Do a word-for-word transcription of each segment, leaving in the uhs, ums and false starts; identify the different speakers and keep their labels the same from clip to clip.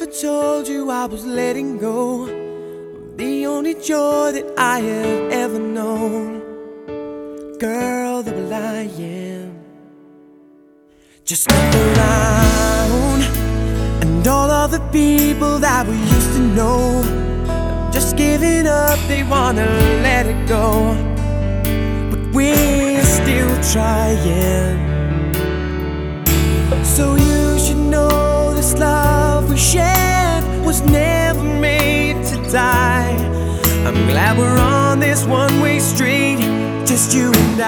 Speaker 1: I told you I was letting go of the only joy that I have ever known? Girl, the will I am. Just look around, and all of the people that we used to know have just giving up, they wanna let it go. But we're still trying. So you should know this love we shared was never made to die. I'm glad we're on this one-way street, just you and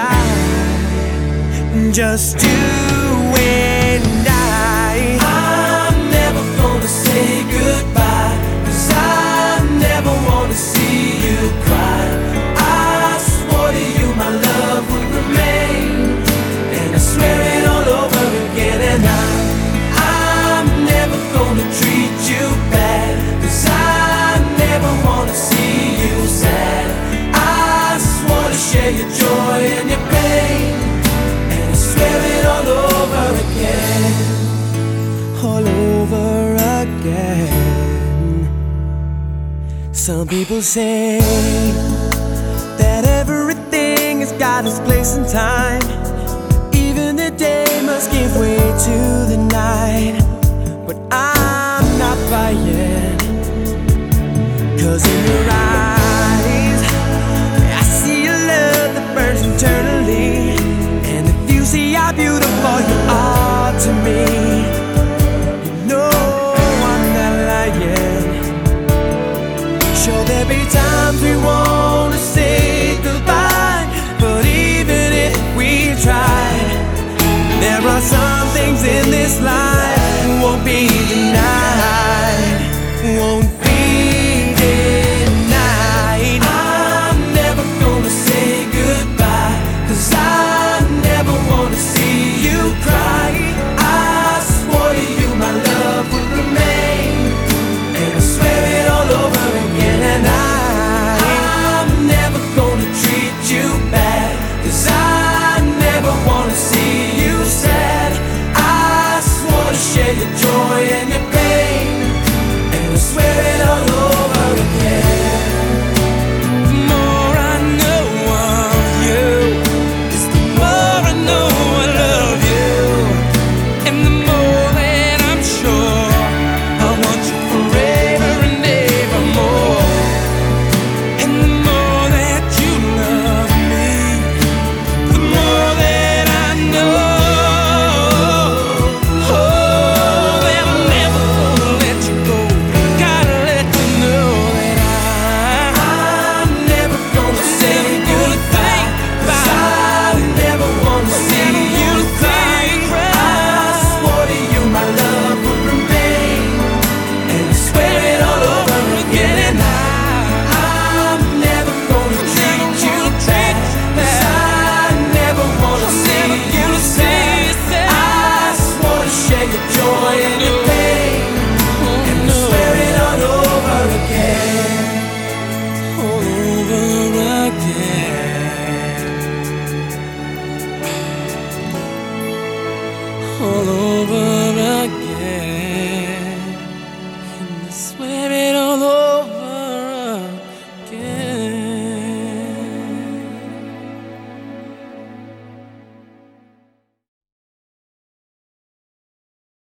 Speaker 1: I, just you and I. I'm never gonna say goodbye, 'cause I never wanna see you cry. I swore to you my love would remain, and I swear it all over again. And I, I'm never gonna treat you bad, 'cause I never wanna see you sad. I swore to share your joy and your pain, and I swear it all over again, all over again. Some people say that everything has got its place and time. Even the day must give way to the night. But I'm not buying, 'cause in your eyes